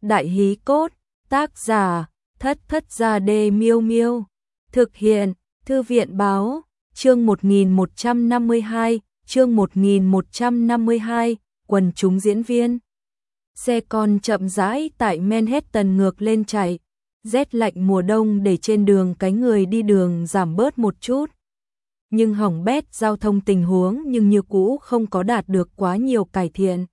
Đại hí cốt, tác giả, Thất Thất Gia Đê Miêu Miêu. Thực hiện, Thư viện báo, chương 1152, chương 1152, quần chúng diễn viên. Xe con chậm rãi tại Manhattan ngược lên chạy, rét lạnh mùa đông để trên đường cái người đi đường giảm bớt một chút. Nhưng hỏng bét giao thông tình huống nhưng như cũ không có đạt được quá nhiều cải thiện.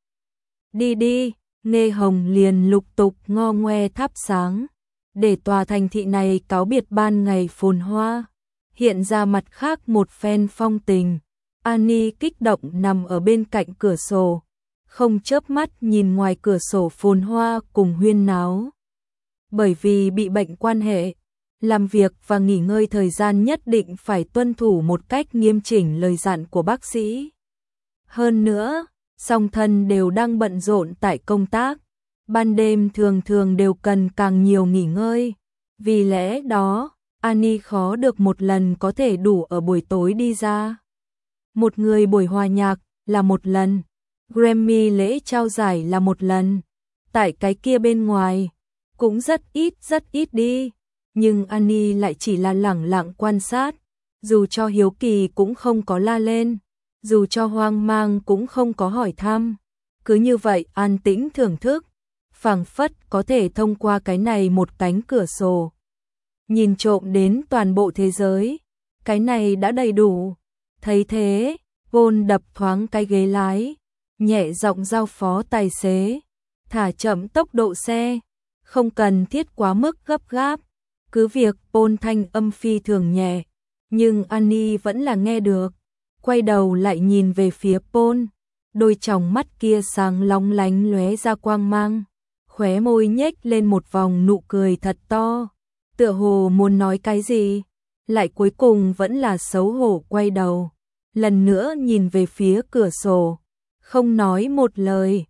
Đi đi, Nghe Hồng liền lục tục ngo ngoe thắp sáng, để tòa thành thị này cáo biệt ban ngày phồn hoa, hiện ra mặt khác một phen phong tình. Annie kích động nằm ở bên cạnh cửa sổ, không chớp mắt nhìn ngoài cửa sổ phồn hoa cùng huyên náo. Bởi vì bị bệnh quan hệ, làm việc và nghỉ ngơi thời gian nhất định phải tuân thủ một cách nghiêm chỉnh lời dặn của bác sĩ. Hơn nữa, song thân đều đang bận rộn tại công tác, ban đêm thường thường đều cần càng nhiều nghỉ ngơi. Vì lẽ đó, Annie khó được một lần có thể đủ ở buổi tối đi ra. Một người buổi hòa nhạc là một lần, Grammy lễ trao giải là một lần, tại cái kia bên ngoài cũng rất ít đi. Nhưng Annie lại chỉ là lẳng lặng quan sát, dù cho hiếu kỳ cũng không có la lên, dù cho hoang mang cũng không có hỏi thăm. Cứ như vậy an tĩnh thưởng thức, phảng phất có thể thông qua cái này một cánh cửa sổ nhìn trộm đến toàn bộ thế giới. Cái này đã đầy đủ. Thấy thế, Paul đập thoáng cái ghế lái, nhẹ giọng giao phó tài xế thả chậm tốc độ xe, không cần thiết quá mức gấp gáp. Cứ việc Paul thanh âm phi thường nhẹ, nhưng Annie vẫn là nghe được. Quay đầu lại nhìn về phía Paul, đôi tròng mắt kia sáng lóng lánh lóe ra quang mang, khóe môi nhếch lên một vòng nụ cười thật to, tựa hồ muốn nói cái gì, lại cuối cùng vẫn là xấu hổ quay đầu, lần nữa nhìn về phía cửa sổ, không nói một lời,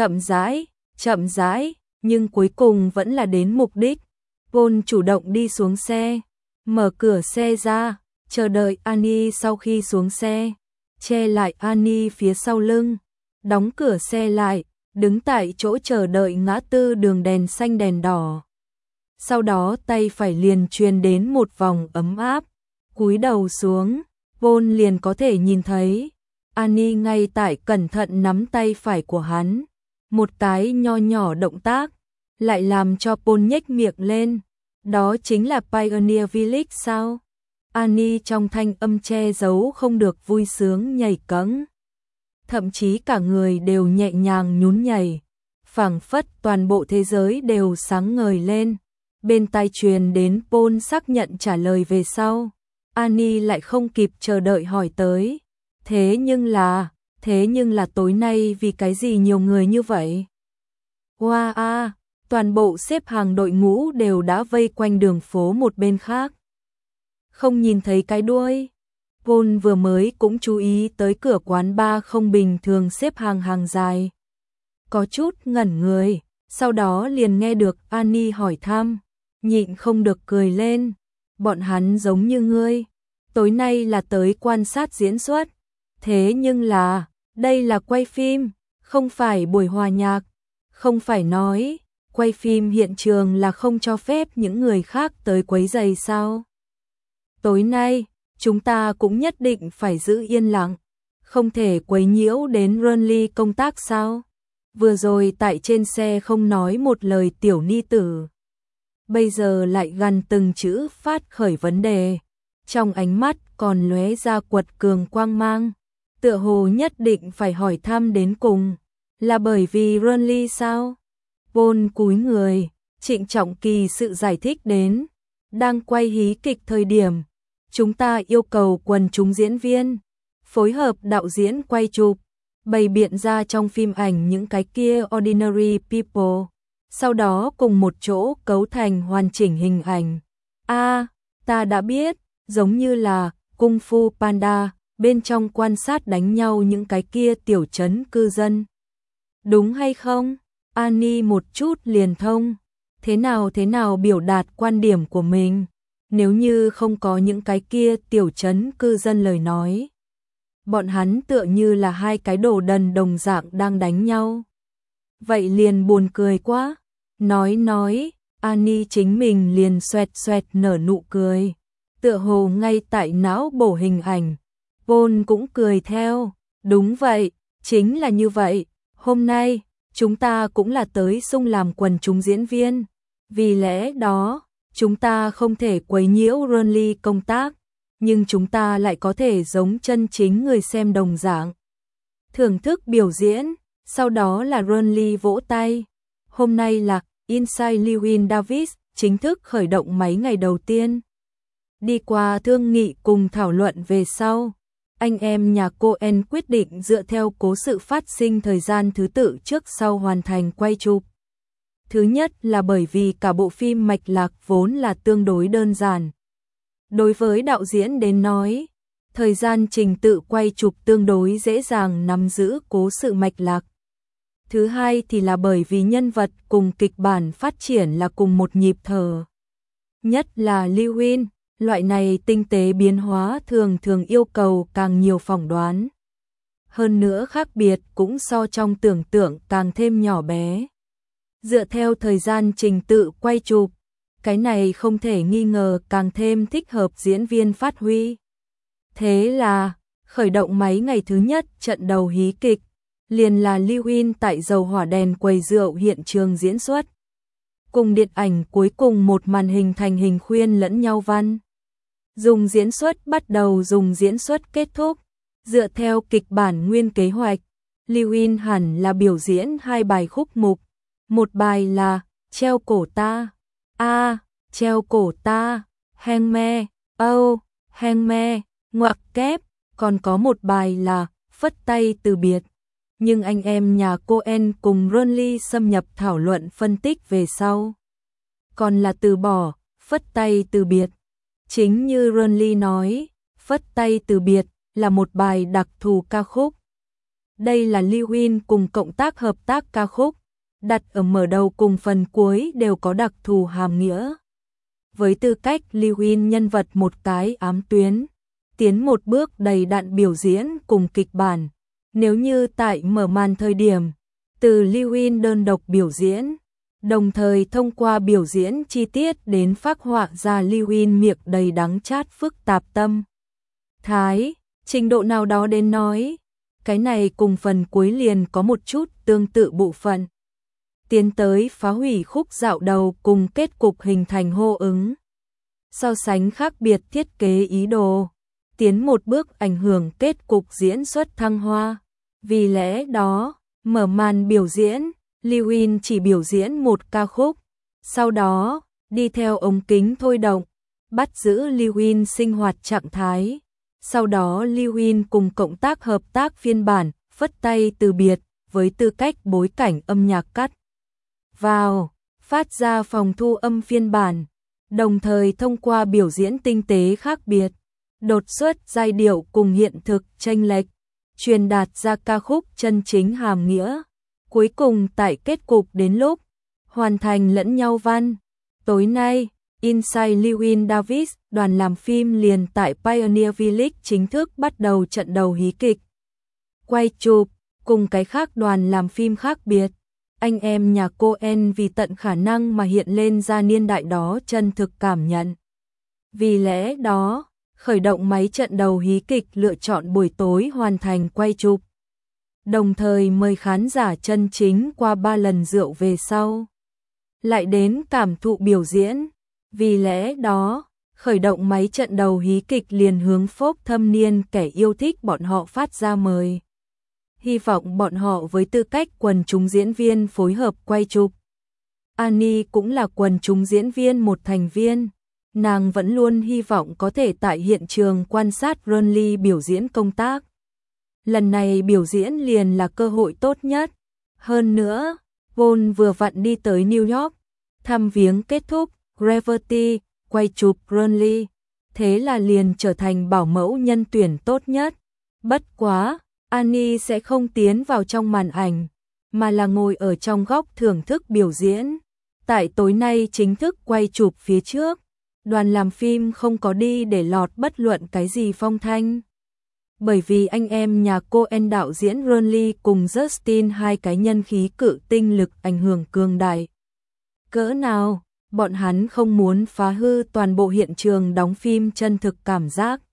chậm rãi, nhưng cuối cùng vẫn là đến mục đích. Paul chủ động đi xuống xe, mở cửa xe ra, chờ đợi Annie. Sau khi xuống xe, che lại Annie phía sau lưng, đóng cửa xe lại, đứng tại chỗ chờ đợi ngã tư đường đèn xanh đèn đỏ. Sau đó tay phải liền truyền đến một vòng ấm áp, cúi đầu xuống, Paul liền có thể nhìn thấy Annie ngay tại cẩn thận nắm tay phải của hắn. Một cái nho nhỏ động tác lại làm cho Paul nhếch miệng lên. Đó chính là Pioneer Village sao? Annie trong thanh âm che giấu không được vui sướng nhảy cẫng. Thậm chí cả người đều nhẹ nhàng nhún nhảy, phảng phất toàn bộ thế giới đều sáng ngời lên. Bên tai truyền đến Paul xác nhận trả lời về sau, Annie lại không kịp chờ đợi hỏi tới. Thế nhưng là tối nay vì cái gì nhiều người như vậy? Wow, toàn bộ xếp hàng đội ngũ đều đã vây quanh đường phố một bên khác. Không nhìn thấy cái đuôi. Paul vừa mới cũng chú ý tới cửa quán bar không bình thường xếp hàng dài. Có chút ngẩn người, sau đó liền nghe được Annie hỏi thăm, nhịn không được cười lên. Bọn hắn giống như ngươi, tối nay là tới quan sát diễn xuất. Thế nhưng là, đây là quay phim, không phải buổi hòa nhạc. Không phải nói, quay phim hiện trường là không cho phép những người khác tới quấy rầy sao? Tối nay, chúng ta cũng nhất định phải giữ yên lặng, không thể quấy nhiễu đến Ronly công tác sao? Vừa rồi tại trên xe không nói một lời tiểu ni tử, bây giờ lại gần từng chữ phát khởi vấn đề, trong ánh mắt còn lóe ra quật cường quang mang, tựa hồ nhất định phải hỏi thăm đến cùng, là bởi vì Ronly sao? Paul cúi người, trịnh trọng kỳ sự giải thích đến, đang quay hí kịch thời điểm, chúng ta yêu cầu quần chúng diễn viên phối hợp đạo diễn quay chụp, bày biện ra trong phim ảnh những cái kia ordinary people, sau đó cùng một chỗ cấu thành hoàn chỉnh hình ảnh. Ta đã biết, giống như là Kung Fu Panda, bên trong quan sát đánh nhau những cái kia tiểu trấn cư dân. Đúng hay không? Annie một chút liền thông. Thế nào biểu đạt quan điểm của mình, nếu như không có những cái kia tiểu trấn cư dân lời nói. Bọn hắn tựa như là hai cái đồ đần đồng dạng đang đánh nhau. Vậy liền buồn cười quá. Nói, Annie chính mình liền xoẹt xoẹt nở nụ cười. Tựa hồ ngay tại não bổ hình ảnh. Paul cũng cười theo. Đúng vậy, chính là như vậy. Hôm nay, chúng ta cũng là tới sung làm quần chúng diễn viên. Vì lẽ đó, chúng ta không thể quấy nhiễu Ronly công tác, nhưng chúng ta lại có thể giống chân chính người xem đồng dạng. Thưởng thức biểu diễn, sau đó là Ronly vỗ tay. Hôm nay là Inside Llewyn Davis chính thức khởi động máy ngày đầu tiên. Đi qua thương nghị cùng thảo luận về sau, anh em nhà Coen quyết định dựa theo cố sự phát sinh thời gian thứ tự trước sau hoàn thành quay chụp. Thứ nhất là bởi vì cả bộ phim mạch lạc vốn là tương đối đơn giản. Đối với đạo diễn đến nói, thời gian trình tự quay chụp tương đối dễ dàng nắm giữ cố sự mạch lạc. Thứ hai thì là bởi vì nhân vật cùng kịch bản phát triển là cùng một nhịp thở. Nhất là Llewyn, loại này tinh tế biến hóa thường thường yêu cầu càng nhiều phỏng đoán. Hơn nữa khác biệt cũng so trong tưởng tượng càng thêm nhỏ bé. Dựa theo thời gian trình tự quay chụp, cái này không thể nghi ngờ càng thêm thích hợp diễn viên phát huy. Thế là, khởi động máy ngày thứ nhất trận đầu hí kịch, liền là Llewyn tại dầu hỏa đèn quầy rượu hiện trường diễn xuất. Cùng điện ảnh cuối cùng một màn hình thành hình khuyên lẫn nhau văn. Dùng diễn xuất bắt đầu dùng diễn xuất kết thúc. Dựa theo kịch bản nguyên kế hoạch, Llewyn hẳn là biểu diễn 2 bài khúc mục. Một bài là Treo cổ ta, treo cổ ta, hangme, hangme, ngoặc kép, còn có một bài là Phất tay từ biệt. Nhưng anh em nhà Coen cùng Ronly xâm nhập thảo luận phân tích về sau. Còn là từ bỏ, Phất tay từ biệt. Chính như Ronly nói, Phất tay từ biệt là một bài đặc thù ca khúc. Đây là Llewyn cùng cộng tác hợp tác ca khúc, đặt ở mở đầu cùng phần cuối đều có đặc thù hàm nghĩa. Với tư cách Llewyn nhân vật một cái ám tuyến, tiến một bước đầy đặn biểu diễn cùng kịch bản. Nếu như tại mở màn thời điểm, từ Llewyn đơn độc biểu diễn, đồng thời thông qua biểu diễn chi tiết đến phác họa ra Llewyn miệng đầy đắng chát phức tạp tâm thái, trình độ nào đó đến nói, cái này cùng phần cuối liền có một chút tương tự bộ phận. Tiến tới phá hủy khúc dạo đầu cùng kết cục hình thành hô ứng. So sánh khác biệt thiết kế ý đồ, tiến một bước ảnh hưởng kết cục diễn xuất thăng hoa. Vì lẽ đó, mở màn biểu diễn, Llewyn chỉ biểu diễn một ca khúc, sau đó, đi theo ống kính thôi động, bắt giữ Llewyn sinh hoạt trạng thái. Sau đó Llewyn cùng cộng tác hợp tác phiên bản, Phất tay từ biệt, với tư cách bối cảnh âm nhạc cắt vào, phát ra phòng thu âm phiên bản, đồng thời thông qua biểu diễn tinh tế khác biệt, đột xuất giai điệu cùng hiện thực chênh lệch, truyền đạt ra ca khúc chân chính hàm nghĩa. Cuối cùng tại kết cục đến lúc hoàn thành lẫn nhau văn. Tối nay, Inside Llewyn Davis, đoàn làm phim liền tại Pioneer Village chính thức bắt đầu trận đầu hí kịch. Quay chụp, cùng cái khác đoàn làm phim khác biệt, anh em nhà Coen vì tận khả năng mà hiện lên ra niên đại đó chân thực cảm nhận. Vì lẽ đó, khởi động máy trận đầu hí kịch lựa chọn buổi tối hoàn thành quay chụp. Đồng thời mời khán giả chân chính qua 3 lần rượu về sau. Lại đến cảm thụ biểu diễn. Vì lẽ đó, khởi động máy trận đầu hí kịch liền hướng folk thâm niên kẻ yêu thích bọn họ phát ra mời. Hy vọng bọn họ với tư cách quần chúng diễn viên phối hợp quay chụp. Annie cũng là quần chúng diễn viên một thành viên. Nàng vẫn luôn hy vọng có thể tại hiện trường quan sát Ronly biểu diễn công tác. Lần này biểu diễn liền là cơ hội tốt nhất. Hơn nữa, Paul vừa vặn đi tới New York, thăm viếng kết thúc, Gravity, quay chụp Ronly. Thế là liền trở thành bảo mẫu nhân tuyển tốt nhất. Bất quá, Annie sẽ không tiến vào trong màn ảnh, mà là ngồi ở trong góc thưởng thức biểu diễn. Tại tối nay chính thức quay chụp phía trước, đoàn làm phim không có đi để lọt bất luận cái gì phong thanh. Bởi vì anh em nhà Coen đạo diễn Ronly cùng Justin hai cái nhân khí cự tinh lực ảnh hưởng cường đại. cỡ nào, bọn hắn không muốn phá hư toàn bộ hiện trường đóng phim chân thực cảm giác,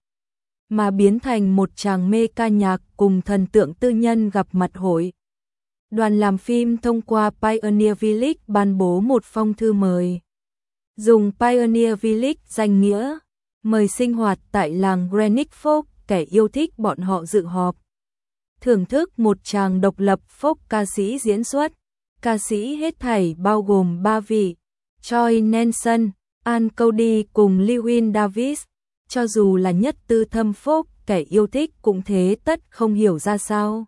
mà biến thành một tràng mê ca nhạc cùng thần tượng tư nhân gặp mặt hội. Đoàn làm phim thông qua Pioneer Village ban bố một phong thư mời. Dùng Pioneer Village danh nghĩa, mời sinh hoạt tại làng Greenwich Folk, kẻ yêu thích bọn họ dự họp. Thưởng thức một tràng độc lập folk ca sĩ diễn xuất. Ca sĩ hết thảy bao gồm 3 vị, Troy Nelson, Ann Cody cùng Lewin Davis. Cho dù là nhất tư thâm folk, kẻ yêu thích cũng thế tất không hiểu ra sao.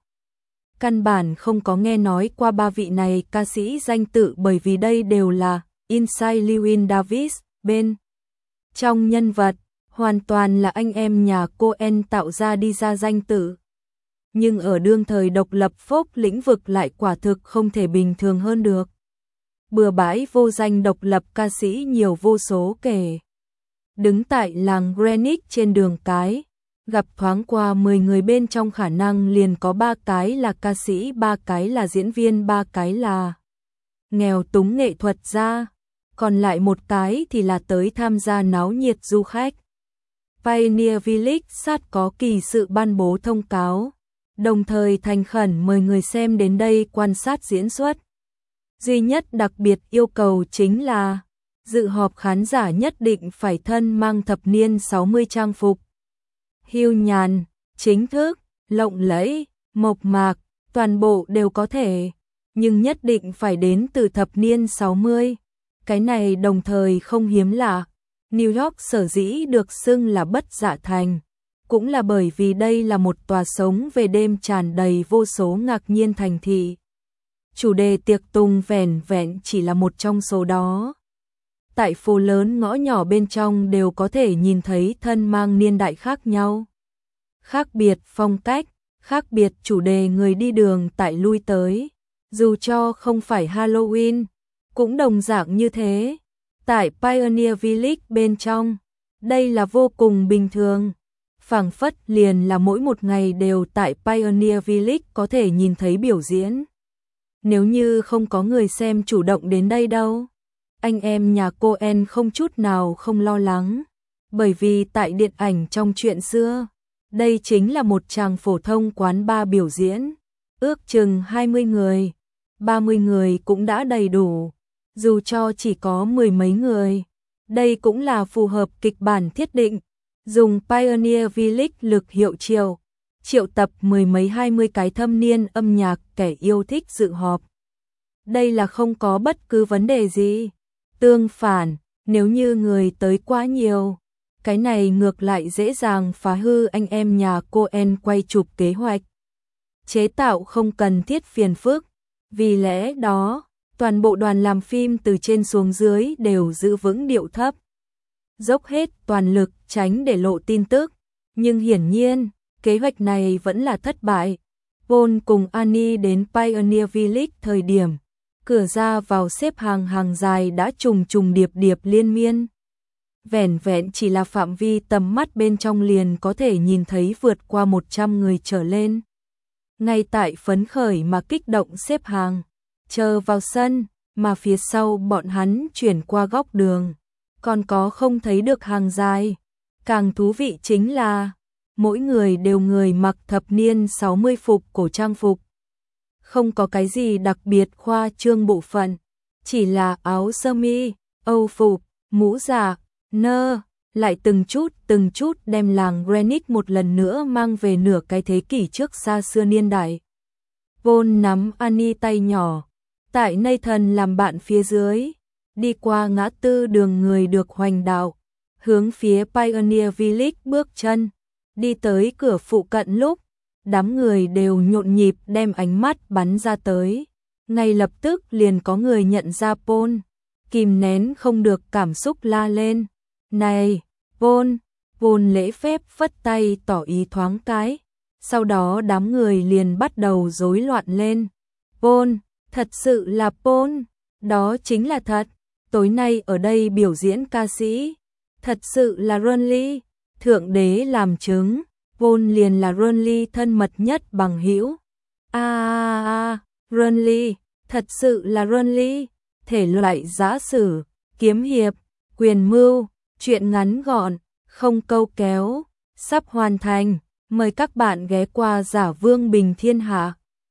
Căn bản không có nghe nói qua 3 vị này ca sĩ danh tự, bởi vì đây đều là inside Lewin Davis, bên trong nhân vật, hoàn toàn là anh em nhà Coen tạo ra đi ra danh tự. Nhưng ở đương thời độc lập folk lĩnh vực lại quả thực không thể bình thường hơn được. Bừa bãi vô danh độc lập ca sĩ nhiều vô số kể. Đứng tại làng Greenwich trên đường cái, gặp thoáng qua 10 người bên trong khả năng liền có 3 cái là ca sĩ, 3 cái là diễn viên, 3 cái là nghèo túng nghệ thuật gia, còn lại 1 cái thì là tới tham gia náo nhiệt du khách. Pioneer Village sát có kỳ sự ban bố thông cáo, đồng thời thành khẩn mời người xem đến đây quan sát diễn xuất. Duy nhất đặc biệt yêu cầu chính là dự họp khán giả nhất định phải thân mang thập niên 60 trang phục. Hưu nhàn, chính thức, lộng lẫy, mộc mạc, toàn bộ đều có thể, nhưng nhất định phải đến từ thập niên 60. Cái này đồng thời không hiếm lạ. New York sở dĩ được xưng là bất dạ thành, cũng là bởi vì đây là một tòa sống về đêm tràn đầy vô số ngạc nhiên thành thị. Chủ đề tiệc tùng vẻn vẹn chỉ là một trong số đó. Tại phố lớn ngõ nhỏ bên trong đều có thể nhìn thấy thân mang niên đại khác nhau. Khác biệt phong cách, khác biệt chủ đề người đi đường tại lui tới. Dù cho không phải Halloween, cũng đồng dạng như thế. Tại Pioneer Village bên trong, đây là vô cùng bình thường. Phảng phất liền là mỗi một ngày đều tại Pioneer Village có thể nhìn thấy biểu diễn. Nếu như không có người xem chủ động đến đây đâu, anh em nhà Coen không chút nào không lo lắng. Bởi vì tại điện ảnh trong chuyện xưa, đây chính là một tràng phổ thông quán bar biểu diễn. Ước chừng 20 người, 30 người cũng đã đầy đủ. Dù cho chỉ có 10 mấy người, đây cũng là phù hợp kịch bản thiết định. Dùng Pioneer Village lực hiệu triệu tập 10 mấy 20 cái thâm niên âm nhạc kẻ yêu thích dự họp. Đây là không có bất cứ vấn đề gì. Tương phản, nếu như người tới quá nhiều, cái này ngược lại dễ dàng phá hư anh em nhà Coen quay chụp kế hoạch. Chế tạo không cần thiết phiền phức. Vì lẽ đó, toàn bộ đoàn làm phim từ trên xuống dưới đều giữ vững điệu thấp, dốc hết toàn lực tránh để lộ tin tức. Nhưng hiển nhiên, kế hoạch này vẫn là thất bại. Paul cùng Annie đến Pioneer Village thời điểm, cửa ra vào xếp hàng dài đã trùng điệp liên miên. Vẻn vẹn chỉ là phạm vi tầm mắt bên trong liền có thể nhìn thấy vượt qua 100 người trở lên. Ngay tại phấn khởi mà kích động xếp hàng, chờ vào sân, mà phía sau bọn hắn chuyển qua góc đường, còn có không thấy được hàng dài. Càng thú vị chính là, mỗi người đều người mặc thập niên 60 phục cổ trang phục. Không có cái gì đặc biệt khoa trương bộ phận, chỉ là áo sơ mi, âu phục, mũ giả, lại từng chút đem làng Greenwich một lần nữa mang về nửa cái thế kỷ trước xa xưa niên đại. Paul nắm Annie tay nhỏ, tại Nathan làm bạn phía dưới, đi qua ngã tư đường người được hoành đạo, hướng phía Pioneer Village bước chân, đi tới cửa phụ cận lúc, đám người đều nhộn nhịp đem ánh mắt bắn ra tới. Ngay lập tức liền có người nhận ra Paul, kìm nén không được cảm xúc la lên. Này, Paul! Paul lễ phép phất tay tỏ ý thoáng cái. Sau đó đám người liền bắt đầu rối loạn lên. Paul! Thật sự là Paul! Đó chính là thật! Tối nay ở đây biểu diễn ca sĩ. Thật sự là Ronly! Thượng đế làm chứng, Paul liền là Ronly thân mật nhất bằng hữu. Ronly! Thật sự là Ronly! thể loại giã sử, kiếm hiệp, quyền mưu, truyện ngắn gọn, không câu kéo, sắp hoàn thành. Mời các bạn ghé qua Giả Vương Bình Thiên Hạ.